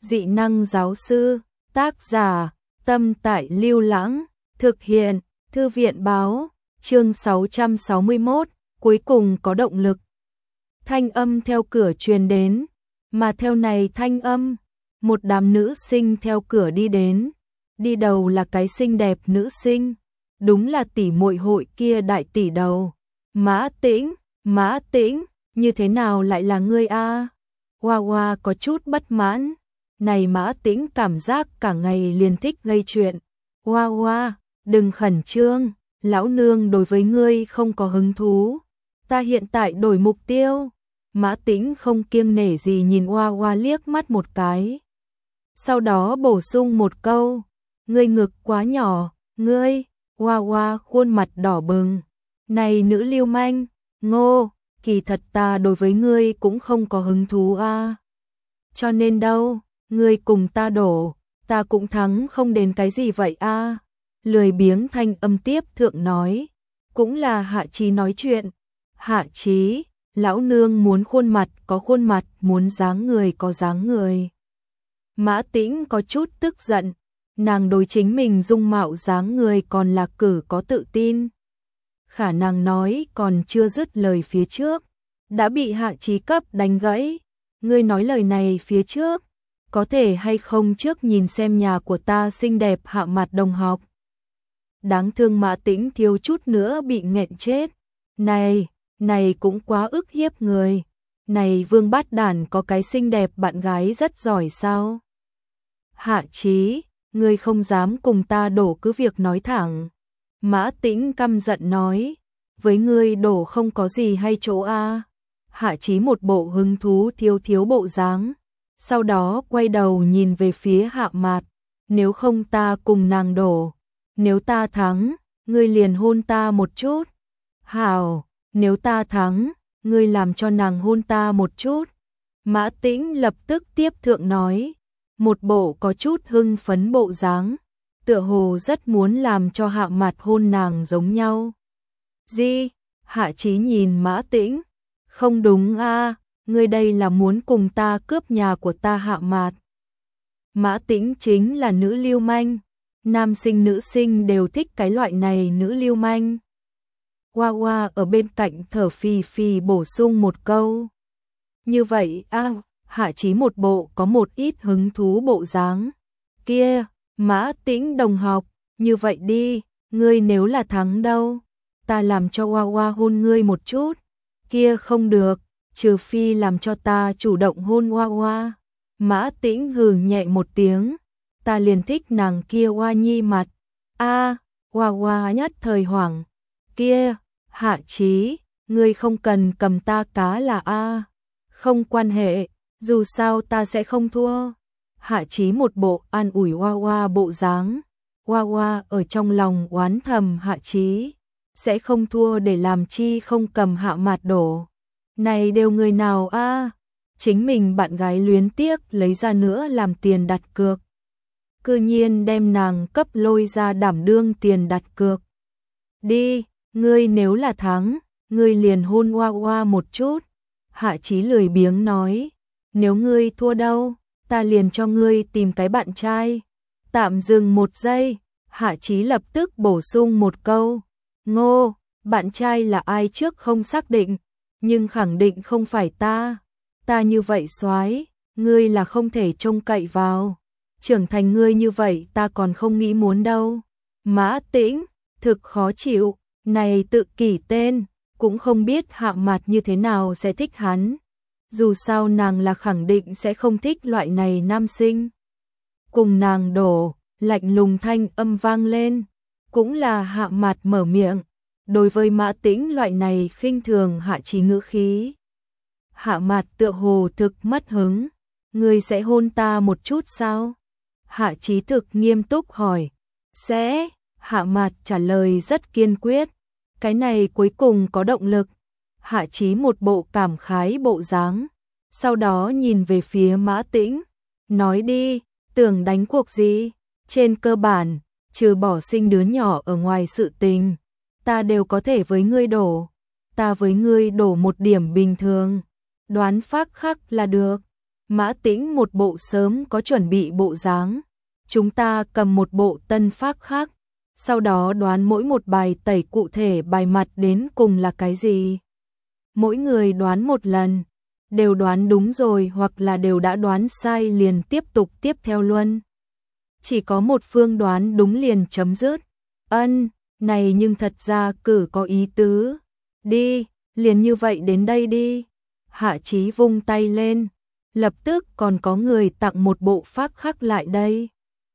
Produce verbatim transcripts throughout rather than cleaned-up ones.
Dị năng giáo sư, tác giả, Tâm Tại Lưu Lãng, thực hiện, Thư viện báo, chương sáu trăm sáu mươi mốt, cuối cùng có động lực. Thanh âm theo cửa truyền đến, mà theo này thanh âm, một đám nữ sinh theo cửa đi đến, đi đầu là cái xinh đẹp nữ sinh, đúng là tỷ muội hội kia đại tỷ đầu. Mã Tĩnh, Mã Tĩnh, như thế nào lại là ngươi a? Hoa Hoa có chút bất mãn, này Mã Tĩnh cảm giác cả ngày liền thích gây chuyện. Hoa Hoa, đừng khẩn trương, lão nương đối với ngươi không có hứng thú, ta hiện tại đổi mục tiêu. Mã Tĩnh không kiêng nể gì nhìn Hoa Hoa liếc mắt một cái. Sau đó bổ sung một câu, ngươi ngực quá nhỏ, ngươi. Hoa Hoa khuôn mặt đỏ bừng, này nữ lưu manh, ngô, kỳ thật ta đối với ngươi cũng không có hứng thú a. Cho nên đâu, ngươi cùng ta đổ, ta cũng thắng không đến cái gì vậy a. Lười biếng thanh âm tiếp thượng nói, cũng là Hạ Chí nói chuyện. Hạ Chí, lão nương muốn khuôn mặt có khuôn mặt, muốn dáng người có dáng người. Mã Tĩnh có chút tức giận, nàng đối chính mình dung mạo dáng người còn là cử có tự tin. Khả năng nói còn chưa dứt lời phía trước, đã bị Hạ Chí cấp đánh gãy. Ngươi nói lời này phía trước, có thể hay không trước nhìn xem nhà của ta xinh đẹp Hạ Mặt đồng học. Đáng thương Mã Tĩnh thiếu chút nữa bị nghẹn chết. Này, này cũng quá ức hiếp người. Này Vương Bát Đản có cái xinh đẹp bạn gái rất giỏi sao? Hạ Chí, ngươi không dám cùng ta đổ cứ việc nói thẳng. Mã Tĩnh căm giận nói, với ngươi đổ không có gì hay chỗ a. Hạ Chí một bộ hứng thú thiếu thiếu bộ dáng, sau đó quay đầu nhìn về phía Hạ Mạt, nếu không ta cùng nàng đổ, nếu ta thắng, ngươi liền hôn ta một chút. Hảo, nếu ta thắng, ngươi làm cho nàng hôn ta một chút. Mã Tĩnh lập tức tiếp thượng nói, một bộ có chút hưng phấn bộ dáng, tựa hồ rất muốn làm cho Hạ Mạt hôn nàng giống nhau. Gì? Hạ Chí nhìn Mã Tĩnh, không đúng a, ngươi đây là muốn cùng ta cướp nhà của ta Hạ Mạt. Mã Tĩnh chính là nữ lưu manh, nam sinh nữ sinh đều thích cái loại này nữ lưu manh. Hoa Hoa ở bên cạnh thở phì phì bổ sung một câu. Như vậy a, Hạ Chí một bộ có một ít hứng thú bộ dáng. Kia, Mã Tĩnh đồng học, như vậy đi, ngươi nếu là thắng đâu, ta làm cho Hoa Hoa hôn ngươi một chút. Kia không được, trừ phi làm cho ta chủ động hôn Hoa Hoa. Mã Tĩnh hừ nhẹ một tiếng, ta liền thích nàng kia Hoa Nhi mặt. A, Hoa Hoa nhất thời hoảng. Kia, Hạ Chí, ngươi không cần cầm ta cá là a. Không quan hệ, dù sao ta sẽ không thua. Hạ Chí một bộ an ủi Hoa Hoa bộ dáng. Hoa Hoa ở trong lòng oán thầm Hạ Chí sẽ không thua để làm chi không cầm Hạ Mạt đổ. Này đều người nào a? Chính mình bạn gái luyến tiếc lấy ra nữa làm tiền đặt cược, cư nhiên đem nàng cấp lôi ra đảm đương tiền đặt cược. Đi, ngươi nếu là thắng, ngươi liền hôn Hoa Hoa một chút. Hạ Chí lười biếng nói, nếu ngươi thua đâu, ta liền cho ngươi tìm cái bạn trai. Tạm dừng một giây, Hạ Chí lập tức bổ sung một câu, ngô, bạn trai là ai trước không xác định, nhưng khẳng định không phải ta. Ta như vậy soái, ngươi là không thể trông cậy vào. Trưởng thành ngươi như vậy ta còn không nghĩ muốn đâu. Mã Tĩnh, thực khó chịu, này tự kỷ tên, cũng không biết Hạ Mạt như thế nào sẽ thích hắn. Dù sao nàng là khẳng định sẽ không thích loại này nam sinh. Cùng nàng đổ, lạnh lùng thanh âm vang lên, cũng là Hạ Mạt mở miệng. Đối với Mã Tĩnh loại này khinh thường Hạ Chí ngữ khí, Hạ Mạt tựa hồ thực mất hứng. Ngươi sẽ hôn ta một chút sao? Hạ Chí thực nghiêm túc hỏi. Sẽ. Hạ Mạt trả lời rất kiên quyết. Cái này cuối cùng có động lực. Hạ Chí một bộ cảm khái bộ dáng, sau đó nhìn về phía Mã Tĩnh, nói đi, tưởng đánh cuộc gì? Trên cơ bản, trừ bỏ sinh đứa nhỏ ở ngoài sự tình, ta đều có thể với ngươi đổ. Ta với ngươi đổ một điểm bình thường, đoán phác khắc là được. Mã Tĩnh một bộ sớm có chuẩn bị bộ dáng. Chúng ta cầm một bộ tân phác khác, sau đó đoán mỗi một bài tẩy cụ thể bài mặt đến cùng là cái gì. Mỗi người đoán một lần, đều đoán đúng rồi hoặc là đều đã đoán sai liền tiếp tục tiếp theo luôn. Chỉ có một phương đoán đúng liền chấm dứt. Ân, này nhưng thật ra cử có ý tứ. Đi, liền như vậy đến đây đi. Hạ Chí vung tay lên, lập tức còn có người tặng một bộ phác khắc lại đây.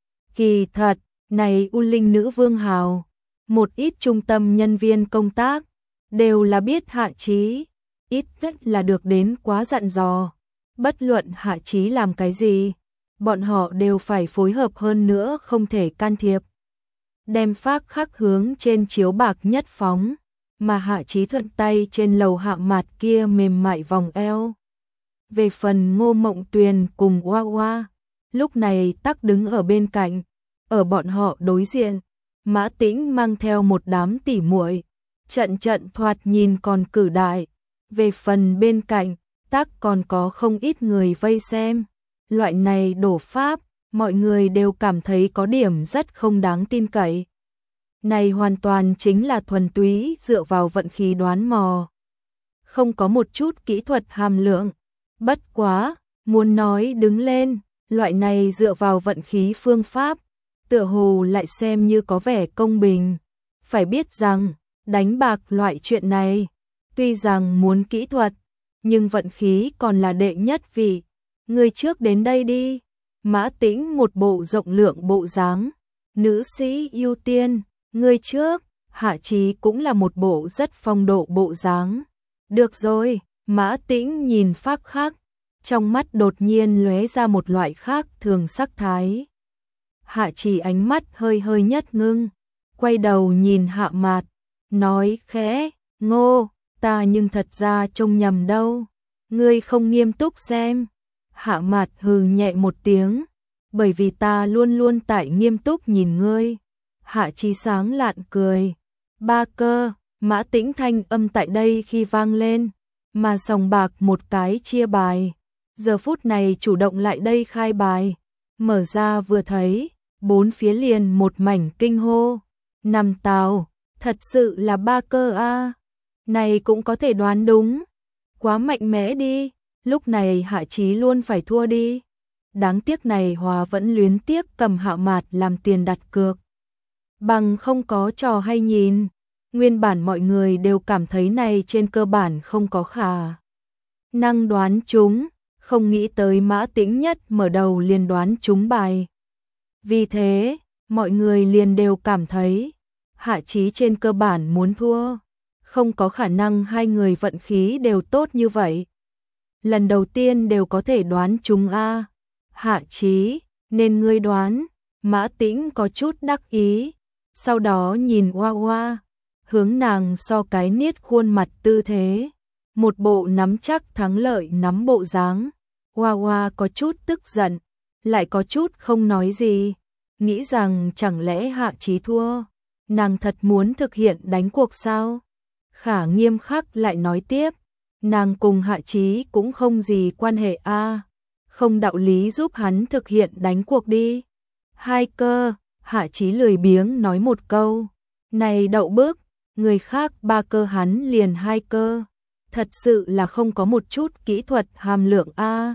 Kỳ thật, này U Linh Nữ Vương Hào, một ít trung tâm nhân viên công tác, đều là biết Hạ Chí, ít nhất là được đến quá dặn dò. Bất luận Hạ Chí làm cái gì, bọn họ đều phải phối hợp hơn nữa không thể can thiệp. Đem phác khắc hướng trên chiếu bạc nhất phóng, mà Hạ Chí thuận tay trên lầu hạ mặt kia mềm mại vòng eo. Về phần Ngô Mộng Tuyền cùng Hoa Hoa, lúc này tắc đứng ở bên cạnh, ở bọn họ đối diện, Mã Tĩnh mang theo một đám tỉ muội, trận trận thoạt nhìn còn cử đại. Về phần bên cạnh, tắc còn có không ít người vây xem. Loại này đổ pháp, mọi người đều cảm thấy có điểm rất không đáng tin cậy. Này hoàn toàn chính là thuần túy dựa vào vận khí đoán mò. Không có một chút kỹ thuật hàm lượng. Bất quá, muốn nói đứng lên, loại này dựa vào vận khí phương pháp, tựa hồ lại xem như có vẻ công bình. Phải biết rằng, đánh bạc loại chuyện này, tuy rằng muốn kỹ thuật, nhưng vận khí còn là đệ nhất vị. Người trước đến đây đi. Mã Tĩnh một bộ rộng lượng bộ dáng, nữ sĩ ưu tiên, người trước. Hạ Chí cũng là một bộ rất phong độ bộ dáng. Được rồi, Mã Tĩnh nhìn phác khác, trong mắt đột nhiên lóe ra một loại khác thường sắc thái. Hạ Chí ánh mắt hơi hơi nhất ngưng, quay đầu nhìn Hạ Mạt, nói khẽ, Ngô, ta nhưng thật ra trông nhầm đâu, ngươi không nghiêm túc xem. Hạ Mạt hừ nhẹ một tiếng, bởi vì ta luôn luôn tại nghiêm túc nhìn ngươi. Hạ Chí sáng lạn cười, ba cơ. Mã Tĩnh thanh âm tại đây khi vang lên, mà sòng bạc một cái chia bài, giờ phút này chủ động lại đây khai bài, mở ra vừa thấy, bốn phía liền một mảnh kinh hô. Nằm tào, thật sự là ba cơ a, này cũng có thể đoán đúng, quá mạnh mẽ đi. Lúc này Hạ Chí luôn phải thua đi. Đáng tiếc này Hòa vẫn luyến tiếc cầm Hạ Mạt làm tiền đặt cược. Bằng không có trò hay nhìn. Nguyên bản mọi người đều cảm thấy này trên cơ bản không có khả năng đoán chúng, không nghĩ tới Mã Tĩnh nhất mở đầu liền đoán chúng bài. Vì thế, mọi người liền đều cảm thấy Hạ Chí trên cơ bản muốn thua, không có khả năng hai người vận khí đều tốt như vậy. Lần đầu tiên đều có thể đoán chúng a. Hạ Chí, nên ngươi đoán. Mã Tĩnh có chút đắc ý, sau đó nhìn Hoa Hoa, hướng nàng so cái niết khuôn mặt tư thế, một bộ nắm chắc thắng lợi nắm bộ dáng. Hoa Hoa có chút tức giận, lại có chút không nói gì, nghĩ rằng chẳng lẽ Hạ Chí thua, nàng thật muốn thực hiện đánh cuộc sao? Khả nghiêm khắc lại nói tiếp, nàng cùng Hạ Chí cũng không gì quan hệ a, không đạo lý giúp hắn thực hiện đánh cuộc đi. Hai cơ. Hạ Chí lười biếng nói một câu, này đậu bước, người khác ba cơ hắn liền hai cơ, thật sự là không có một chút kỹ thuật hàm lượng a.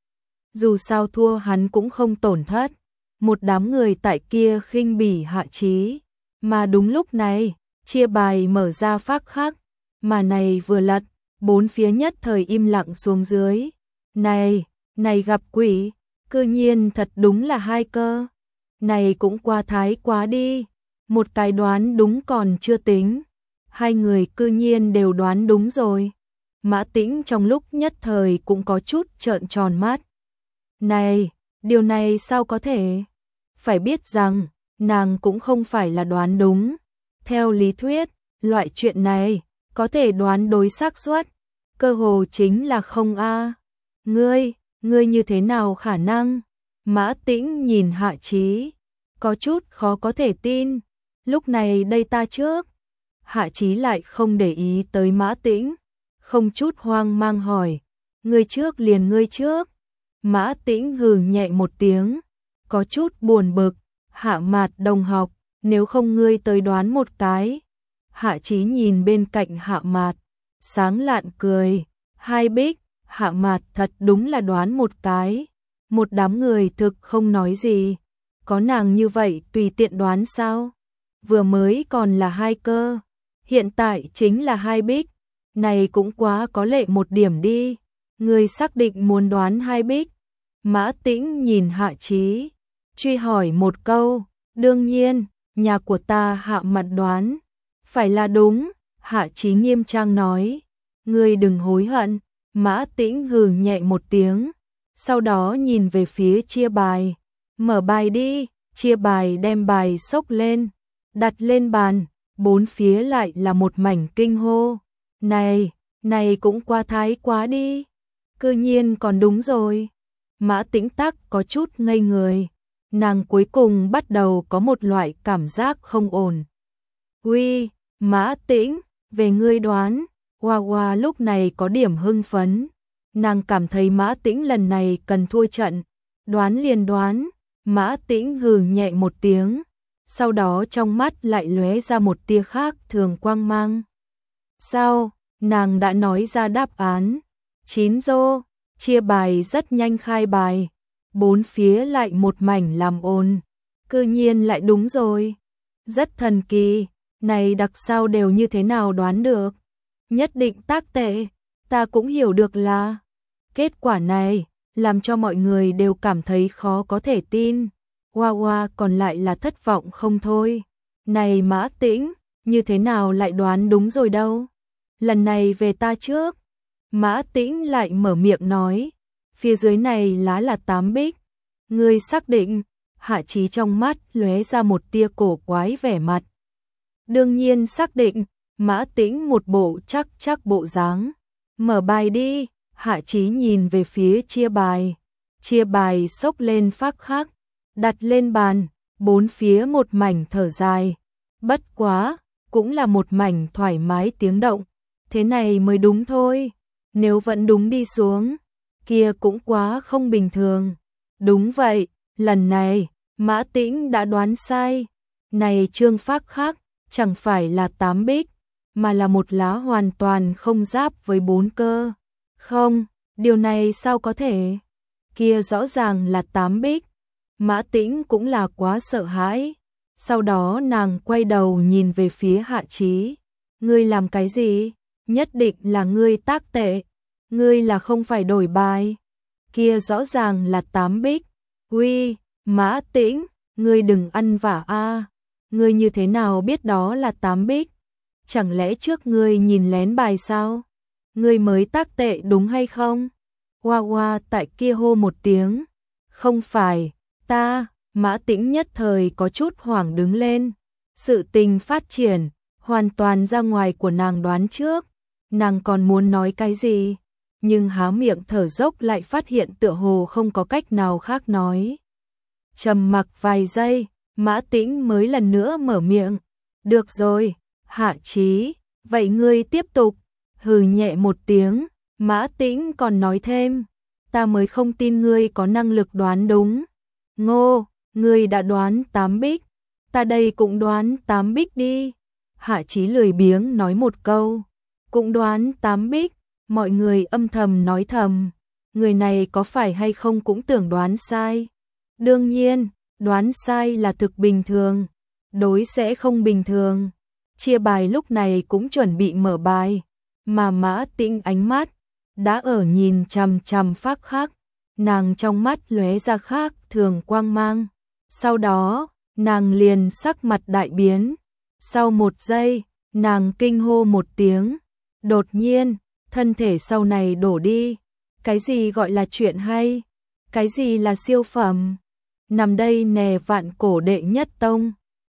Dù sao thua hắn cũng không tổn thất. Một đám người tại kia khinh bỉ Hạ Chí, mà đúng lúc này, chia bài mở ra phác khác, mà này vừa lật, bốn phía nhất thời im lặng xuống dưới. Này, này gặp quỷ, cư nhiên thật đúng là hai cơ. Này cũng qua thái quá đi, một cái đoán đúng còn chưa tính, hai người cư nhiên đều đoán đúng rồi. Mã Tĩnh trong lúc nhất thời cũng có chút trợn tròn mắt. Này, điều này sao có thể? Phải biết rằng, nàng cũng không phải là đoán đúng. Theo lý thuyết, loại chuyện này, có thể đoán đối xác suất, cơ hồ chính là không a. Ngươi, ngươi như thế nào khả năng? Mã Tĩnh nhìn Hạ Chí, có chút khó có thể tin. Lúc này đây ta trước. Hạ Chí lại không để ý tới Mã Tĩnh, không chút hoang mang hỏi, ngươi trước liền ngươi trước. Mã Tĩnh hừ nhẹ một tiếng, có chút buồn bực, Hạ Mạt đồng học, nếu không ngươi tới đoán một cái. Hạ Chí nhìn bên cạnh Hạ Mạt, sáng lạn cười, hai bích, Hạ Mạt thật đúng là đoán một cái. Một đám người thực không nói gì, có nàng như vậy tùy tiện đoán sao? Vừa mới còn là hai cơ, hiện tại chính là hai bích, này cũng quá có lệ một điểm đi. Ngươi xác định muốn đoán hai bích? Mã Tĩnh nhìn Hạ Chí, truy hỏi một câu, đương nhiên, nhà của ta Hạ Mạt đoán, phải là đúng. Hạ Chí nghiêm trang nói, ngươi đừng hối hận. Mã Tĩnh hừ nhẹ một tiếng, sau đó nhìn về phía chia bài, mở bài đi. Chia bài đem bài xốc lên, đặt lên bàn, bốn phía lại là một mảnh kinh hô. Này, này cũng quá thái quá đi, cư nhiên còn đúng rồi. Mã Tĩnh Tắc có chút ngây người, nàng cuối cùng bắt đầu có một loại cảm giác không ổn. Uy, Mã Tĩnh, về ngươi đoán. Hoa Hoa lúc này có điểm hưng phấn, nàng cảm thấy Mã Tĩnh lần này cần thua trận, đoán liền đoán. Mã Tĩnh hừ nhẹ một tiếng, sau đó trong mắt lại lóe ra một tia khác thường quang mang. Sao, nàng đã nói ra đáp án. Chín rô, chia bài rất nhanh khai bài, bốn phía lại một mảnh làm ồn, cư nhiên lại đúng rồi. Rất thần kỳ, này đặc sao đều như thế nào đoán được. Nhất định tác tệ, ta cũng hiểu được là. Kết quả này làm cho mọi người đều cảm thấy khó có thể tin. Hoa Hoa còn lại là thất vọng không thôi. Này Mã Tĩnh, như thế nào lại đoán đúng rồi đâu? Lần này về ta trước. Mã Tĩnh lại mở miệng nói, phía dưới này lá là tám bích. Ngươi xác định? Hạ Chí trong mắt lóe ra một tia cổ quái vẻ mặt. Đương nhiên xác định. Mã Tĩnh một bộ chắc chắc bộ dáng. Mở bài đi. Hạ Chí nhìn về phía chia bài, chia bài xốc lên phác khắc, đặt lên bàn, bốn phía một mảnh thở dài. Bất quá, cũng là một mảnh thoải mái tiếng động, thế này mới đúng thôi. Nếu vẫn đúng đi xuống, kia cũng quá không bình thường. Đúng vậy, lần này, Mã Tĩnh đã đoán sai. Này chương phác khắc, chẳng phải là tám bích, mà là một lá hoàn toàn không giáp với bốn cơ. Không, điều này sao có thể? Kia rõ ràng là tám bích. Mã Tĩnh cũng là quá sợ hãi. Sau đó nàng quay đầu nhìn về phía Hạ Chí. Ngươi làm cái gì? Nhất định là ngươi tác tệ. Ngươi là không phải đổi bài. Kia rõ ràng là tám bích. Uy, Mã Tĩnh, ngươi đừng ăn vả a. Ngươi như thế nào biết đó là tám bích? Chẳng lẽ trước ngươi nhìn lén bài sao? Ngươi mới tác tệ đúng hay không? Hoa Hoa tại kia hô một tiếng. Không phải, ta. Mã Tĩnh nhất thời có chút hoảng đứng lên. Sự tình phát triển, hoàn toàn ra ngoài của nàng đoán trước. Nàng còn muốn nói cái gì? Nhưng há miệng thở dốc lại phát hiện tựa hồ không có cách nào khác nói. Trầm mặc vài giây, Mã Tĩnh mới lần nữa mở miệng. Được rồi, Hạ Chí, vậy ngươi tiếp tục. Hừ nhẹ một tiếng, Mã Tĩnh còn nói thêm. Ta mới không tin ngươi có năng lực đoán đúng. Ngô, ngươi đã đoán tám bích. Ta đây cũng đoán tám bích đi. Hạ Chí lười biếng nói một câu. Cũng đoán tám bích. Mọi người âm thầm nói thầm. Người này có phải hay không cũng tưởng đoán sai. Đương nhiên, đoán sai là thực bình thường. Đối sẽ không bình thường. Chia bài lúc này cũng chuẩn bị mở bài. Mà Mã Tĩnh ánh mắt đã ở nhìn chằm chằm phác khắc. Nàng trong mắt lóe ra khác thường quang mang. Sau đó, nàng liền sắc mặt đại biến. Sau một giây, nàng kinh hô một tiếng. Đột nhiên, thân thể sau này đổ đi. Cái gì gọi là chuyện hay? Cái gì là siêu phẩm? Nằm đây nè vạn cổ đệ nhất tông.